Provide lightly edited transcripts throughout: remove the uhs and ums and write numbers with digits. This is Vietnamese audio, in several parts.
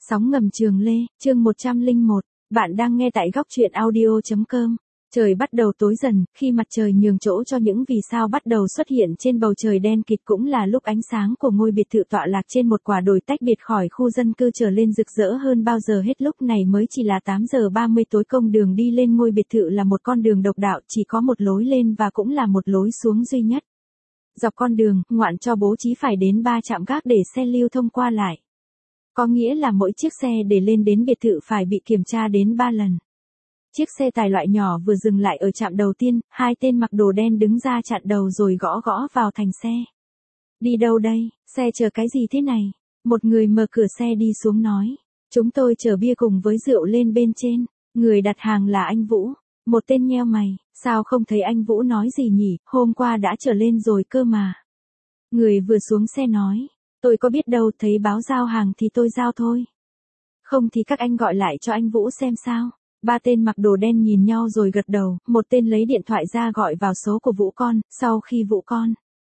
Sóng ngầm Trường Lê, chương 101, bạn đang nghe tại góc truyện audio.com. Trời bắt đầu tối dần, khi mặt trời nhường chỗ cho những vì sao bắt đầu xuất hiện trên bầu trời đen kịt, cũng là lúc ánh sáng của ngôi biệt thự tọa lạc trên một quả đồi tách biệt khỏi khu dân cư trở lên rực rỡ hơn bao giờ hết. Lúc này mới chỉ là 8 giờ 30 tối, công đường đi lên ngôi biệt thự là một con đường độc đạo, chỉ có một lối lên và cũng là một lối xuống duy nhất. Dọc con đường, Ngoạn cho bố trí phải đến 3 trạm gác để xe lưu thông qua lại. Có nghĩa là mỗi chiếc xe để lên đến biệt thự phải bị kiểm tra đến 3 lần. Chiếc xe tải loại nhỏ vừa dừng lại ở trạm đầu tiên, hai tên mặc đồ đen đứng ra chặn đầu rồi gõ gõ vào thành xe. Đi đâu đây, xe chờ cái gì thế này? Một người mở cửa xe đi xuống nói. Chúng tôi chở bia cùng với rượu lên bên trên. Người đặt hàng là anh Vũ. Một tên nheo mày, sao không thấy anh Vũ nói gì nhỉ, hôm qua đã trở lên rồi cơ mà. Người vừa xuống xe nói. Tôi có biết đâu, thấy báo giao hàng thì tôi giao thôi. Không thì các anh gọi lại cho anh Vũ xem sao. Ba tên mặc đồ đen nhìn nhau rồi gật đầu, một tên lấy điện thoại ra gọi vào số của Vũ Con, sau khi Vũ Con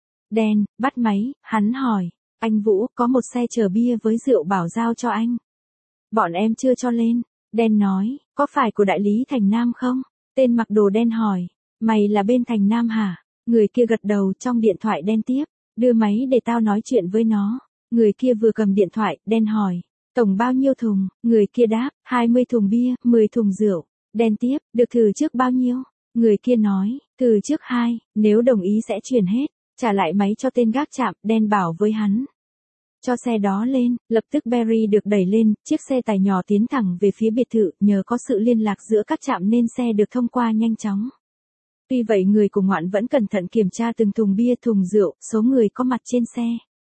đen bắt máy, hắn hỏi, anh Vũ, có một xe chở bia với rượu bảo giao cho anh. Bọn em chưa cho lên. Đen nói, có phải của đại lý Thành Nam không? Tên mặc đồ đen hỏi, mày là bên Thành Nam hả? Người kia gật đầu. Trong điện thoại đen tiếp, đưa máy để tao nói chuyện với nó. Người kia vừa cầm điện thoại, đen hỏi, tổng bao nhiêu thùng? Người kia đáp, 20 thùng bia, 10 thùng rượu. Đen tiếp, được thử trước bao nhiêu? Người kia nói, thử trước 2, nếu đồng ý sẽ chuyển hết. Trả lại máy cho tên gác trạm, đen bảo với hắn. Cho xe đó lên. Lập tức Berry được đẩy lên, chiếc xe tải nhỏ tiến thẳng về phía biệt thự, nhờ có sự liên lạc giữa các trạm nên xe được thông qua nhanh chóng. Tuy vậy người của Ngoạn vẫn cẩn thận kiểm tra từng thùng bia, thùng rượu, số người có mặt trên xe.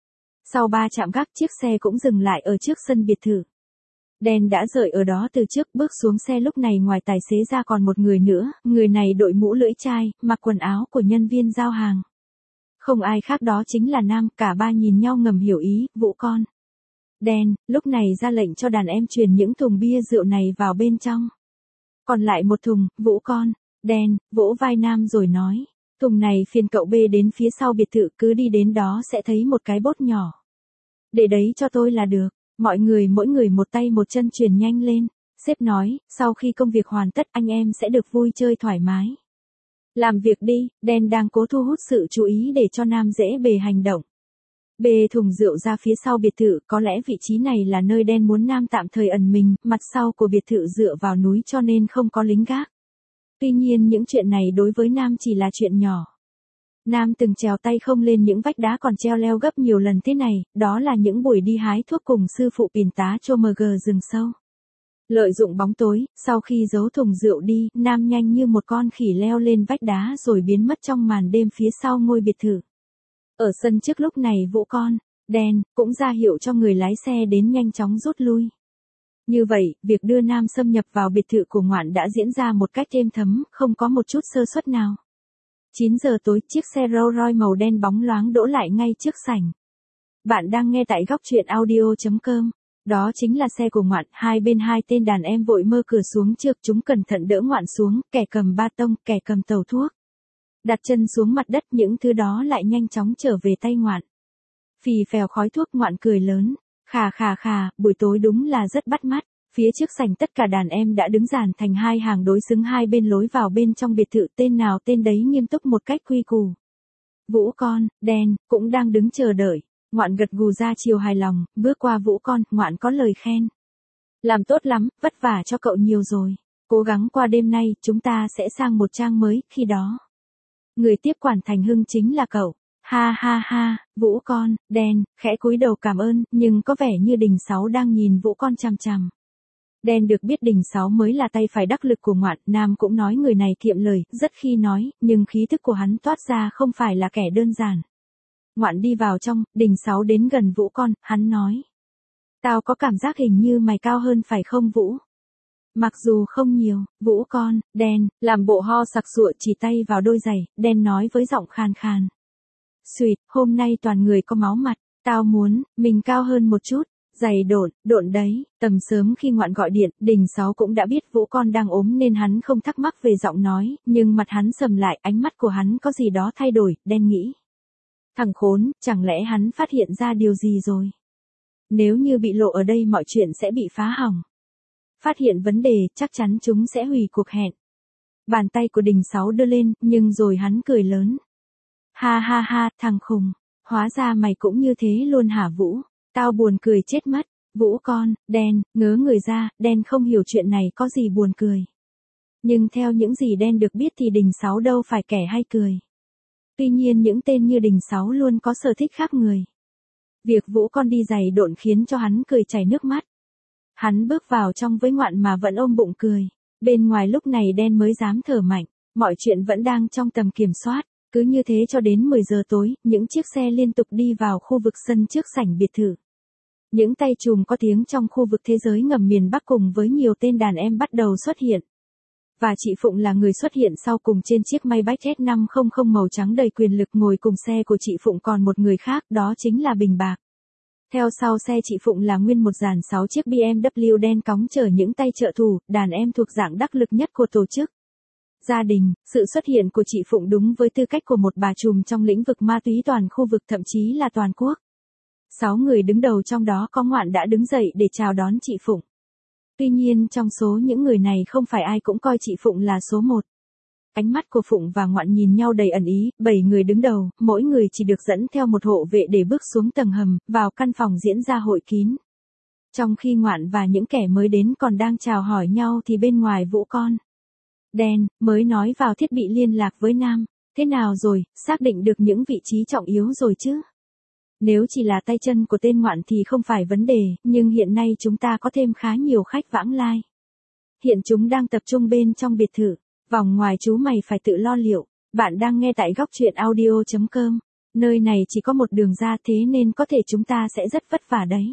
Sau 3 trạm gác, chiếc xe cũng dừng lại ở trước sân biệt thự. Đen đã rời ở đó từ trước, bước xuống xe. Lúc này ngoài tài xế ra còn một người nữa, người này đội mũ lưỡi chai, mặc quần áo của nhân viên giao hàng. Không ai khác đó chính là Nam. Cả ba nhìn nhau ngầm hiểu ý. Vũ Con đen lúc này ra lệnh cho đàn em chuyển những thùng bia rượu này vào bên trong. Còn lại một thùng. Vũ Con đen vỗ vai Nam rồi nói, thùng này phiền cậu bê đến phía sau biệt thự, cứ đi đến đó sẽ thấy một cái bốt nhỏ. Để đấy cho tôi là được. Mọi người mỗi người một tay một chân chuyển nhanh lên. Sếp nói, sau khi công việc hoàn tất anh em sẽ được vui chơi thoải mái. Làm việc đi. Đen đang cố thu hút sự chú ý để cho Nam dễ bề hành động. Bê thùng rượu ra phía sau biệt thự, có lẽ vị trí này là nơi Đen muốn Nam tạm thời ẩn mình, mặt sau của biệt thự dựa vào núi cho nên không có lính gác. Tuy nhiên những chuyện này đối với Nam chỉ là chuyện nhỏ. Nam từng trèo tay không lên những vách đá còn treo leo gấp nhiều lần thế này, đó là những buổi đi hái thuốc cùng sư phụ Pìn tá Chô MG rừng sâu. Lợi dụng bóng tối, sau khi giấu thùng rượu đi, Nam nhanh như một con khỉ leo lên vách đá rồi biến mất trong màn đêm phía sau ngôi biệt thự. Ở sân trước lúc này Vũ Con đen cũng ra hiệu cho người lái xe đến nhanh chóng rút lui. Như vậy, việc đưa Nam xâm nhập vào biệt thự của Ngoạn đã diễn ra một cách êm thấm, không có một chút sơ suất nào. 9 giờ tối, chiếc xe Rolls Royce màu đen bóng loáng đỗ lại ngay trước sảnh. Bạn đang nghe tại góc truyện audio.com. Đó chính là xe của Ngoạn. Hai bên hai tên đàn em vội mơ cửa xuống trước, chúng cẩn thận đỡ Ngoạn xuống, kẻ cầm ba tông, kẻ cầm tàu thuốc. Đặt chân xuống mặt đất, những thứ đó lại nhanh chóng trở về tay Ngoạn. Phì phèo khói thuốc. Ngoạn cười lớn. Khà khà khà, buổi tối đúng là rất bắt mắt. Phía trước sảnh tất cả đàn em đã đứng dàn thành hai hàng đối xứng hai bên lối vào bên trong biệt thự, tên nào tên đấy nghiêm túc một cách quy củ. Vũ Con đen cũng đang đứng chờ đợi. Ngoạn gật gù ra chiều hài lòng, bước qua Vũ Con, Ngoạn có lời khen. Làm tốt lắm, vất vả cho cậu nhiều rồi. Cố gắng qua đêm nay, chúng ta sẽ sang một trang mới, khi đó. Người tiếp quản Thành Hưng chính là cậu. Ha ha ha. Vũ Con đen khẽ cúi đầu cảm ơn, nhưng có vẻ như Đình Sáu đang nhìn Vũ Con chằm chằm. Đen được biết Đình Sáu mới là tay phải đắc lực của Ngoạn. Nam cũng nói người này kiệm lời, rất khi nói, nhưng khí thức của hắn toát ra không phải là kẻ đơn giản. Ngoạn đi vào trong, Đình Sáu đến gần Vũ Con, hắn nói. Tao có cảm giác hình như mày cao hơn phải không Vũ? Mặc dù không nhiều. Vũ Con đen làm bộ ho sặc sụa, chỉ tay vào đôi giày. Đen nói với giọng khàn khàn. Xuyệt, hôm nay toàn người có máu mặt. Tao muốn mình cao hơn một chút. Giày độn đấy. Tầm sớm khi Ngoạn gọi điện, Đình Sáu cũng đã biết Vũ Con đang ốm nên hắn không thắc mắc về giọng nói, nhưng mặt hắn sầm lại, ánh mắt của hắn có gì đó thay đổi. Đen nghĩ, thằng khốn, chẳng lẽ hắn phát hiện ra điều gì rồi? Nếu như bị lộ ở đây mọi chuyện sẽ bị phá hỏng. Phát hiện vấn đề, chắc chắn chúng sẽ hủy cuộc hẹn. Bàn tay của Đình Sáu đưa lên, nhưng rồi hắn cười lớn. Ha ha ha, thằng khùng. Hóa ra mày cũng như thế luôn hả Vũ? Tao buồn cười chết mất. Vũ con, đen, ngớ người ra, đen không hiểu chuyện này có gì buồn cười. Nhưng theo những gì đen được biết thì Đình Sáu đâu phải kẻ hay cười. Tuy nhiên những tên như Đình Sáu luôn có sở thích khác người. Việc Vũ con đi giày độn khiến cho hắn cười chảy nước mắt. Hắn bước vào trong với Ngoạn mà vẫn ôm bụng cười. Bên ngoài lúc này đen mới dám thở mạnh. Mọi chuyện vẫn đang trong tầm kiểm soát. Cứ như thế cho đến 10 giờ tối, những chiếc xe liên tục đi vào khu vực sân trước sảnh biệt thự. Những tay trùm có tiếng trong khu vực thế giới ngầm miền Bắc cùng với nhiều tên đàn em bắt đầu xuất hiện. Và chị Phụng là người xuất hiện sau cùng trên chiếc Maybach S500 màu trắng đầy quyền lực. Ngồi cùng xe của chị Phụng còn một người khác, đó chính là Bình Bạc. Theo sau xe chị Phụng là nguyên một dàn 6 chiếc BMW đen cóng chở những tay trợ thủ, đàn em thuộc dạng đắc lực nhất của tổ chức. Gia đình, sự xuất hiện của chị Phụng đúng với tư cách của một bà trùm trong lĩnh vực ma túy toàn khu vực thậm chí là toàn quốc. 6 người đứng đầu trong đó có Ngoạn đã đứng dậy để chào đón chị Phụng. Tuy nhiên trong số những người này không phải ai cũng coi chị Phụng là số 1. Ánh mắt của Phụng và Ngoạn nhìn nhau đầy ẩn ý, 7 người đứng đầu, mỗi người chỉ được dẫn theo một hộ vệ để bước xuống tầng hầm, vào căn phòng diễn ra hội kín. Trong khi Ngoạn và những kẻ mới đến còn đang chào hỏi nhau thì bên ngoài Vũ con. Đen, mới nói vào thiết bị liên lạc với Nam. Thế nào rồi, xác định được những vị trí trọng yếu rồi chứ? Nếu chỉ là tay chân của tên Ngoạn thì không phải vấn đề, nhưng hiện nay chúng ta có thêm khá nhiều khách vãng lai. Hiện chúng đang tập trung bên trong biệt thự. Vòng ngoài chú mày phải tự lo liệu. Bạn đang nghe tại góc truyện audio.com. Nơi này chỉ có một đường ra thế nên có thể chúng ta sẽ rất vất vả đấy.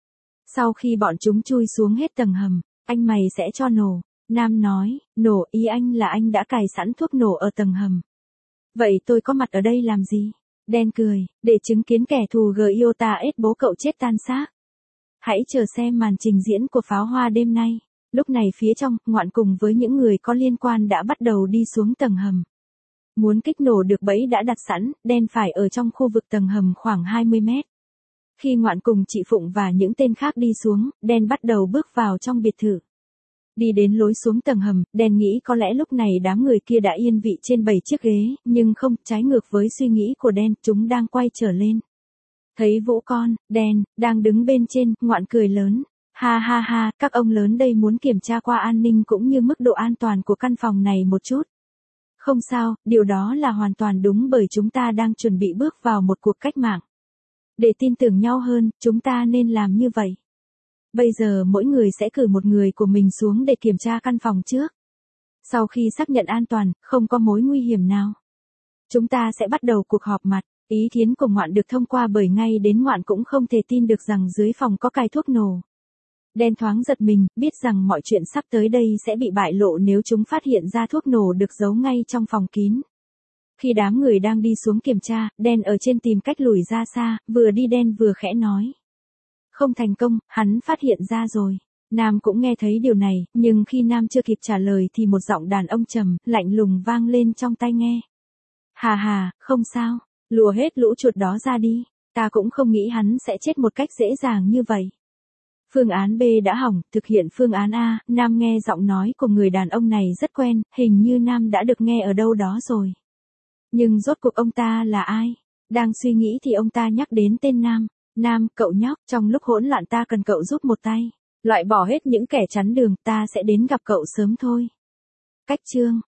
Sau khi bọn chúng chui xuống hết tầng hầm, anh mày sẽ cho nổ. Nam nói, nổ ý anh là anh đã cài sẵn thuốc nổ ở tầng hầm. Vậy tôi có mặt ở đây làm gì? Đen cười, để chứng kiến kẻ thù Giota ết bố cậu chết tan xác. Hãy chờ xem màn trình diễn của pháo hoa đêm nay. Lúc này phía trong, Ngoạn cùng với những người có liên quan đã bắt đầu đi xuống tầng hầm. Muốn kích nổ được bẫy đã đặt sẵn, đen phải ở trong khu vực tầng hầm khoảng 20 mét. Khi Ngoạn cùng chị Phụng và những tên khác đi xuống, đen bắt đầu bước vào trong biệt thự. Đi đến lối xuống tầng hầm, đen nghĩ có lẽ lúc này đám người kia đã yên vị trên 7 chiếc ghế, nhưng không, trái ngược với suy nghĩ của đen, chúng đang quay trở lên. Thấy Vũ con, đen, đang đứng bên trên, Ngoạn cười lớn. Ha ha ha, các ông lớn đây muốn kiểm tra qua an ninh cũng như mức độ an toàn của căn phòng này một chút. Không sao, điều đó là hoàn toàn đúng bởi chúng ta đang chuẩn bị bước vào một cuộc cách mạng. Để tin tưởng nhau hơn, chúng ta nên làm như vậy. Bây giờ mỗi người sẽ cử một người của mình xuống để kiểm tra căn phòng trước. Sau khi xác nhận an toàn, không có mối nguy hiểm nào, chúng ta sẽ bắt đầu cuộc họp mặt. Ý kiến của Ngoạn được thông qua bởi ngay đến Ngoạn cũng không thể tin được rằng dưới phòng có cài thuốc nổ. Đen thoáng giật mình, biết rằng mọi chuyện sắp tới đây sẽ bị bại lộ nếu chúng phát hiện ra thuốc nổ được giấu ngay trong phòng kín. Khi đám người đang đi xuống kiểm tra, đen ở trên tìm cách lùi ra xa, vừa đi đen vừa khẽ nói. Không thành công, hắn phát hiện ra rồi. Nam cũng nghe thấy điều này, nhưng khi Nam chưa kịp trả lời thì một giọng đàn ông trầm, lạnh lùng vang lên trong tai nghe. Hà hà, không sao, lùa hết lũ chuột đó ra đi, ta cũng không nghĩ hắn sẽ chết một cách dễ dàng như vậy. Phương án B đã hỏng, thực hiện phương án A. Nam nghe giọng nói của người đàn ông này rất quen, hình như Nam đã được nghe ở đâu đó rồi. Nhưng rốt cuộc ông ta là ai? Đang suy nghĩ thì ông ta nhắc đến tên Nam. Nam, cậu nhóc, trong lúc hỗn loạn ta cần cậu giúp một tay. Loại bỏ hết những kẻ chắn đường, ta sẽ đến gặp cậu sớm thôi. Cách chương,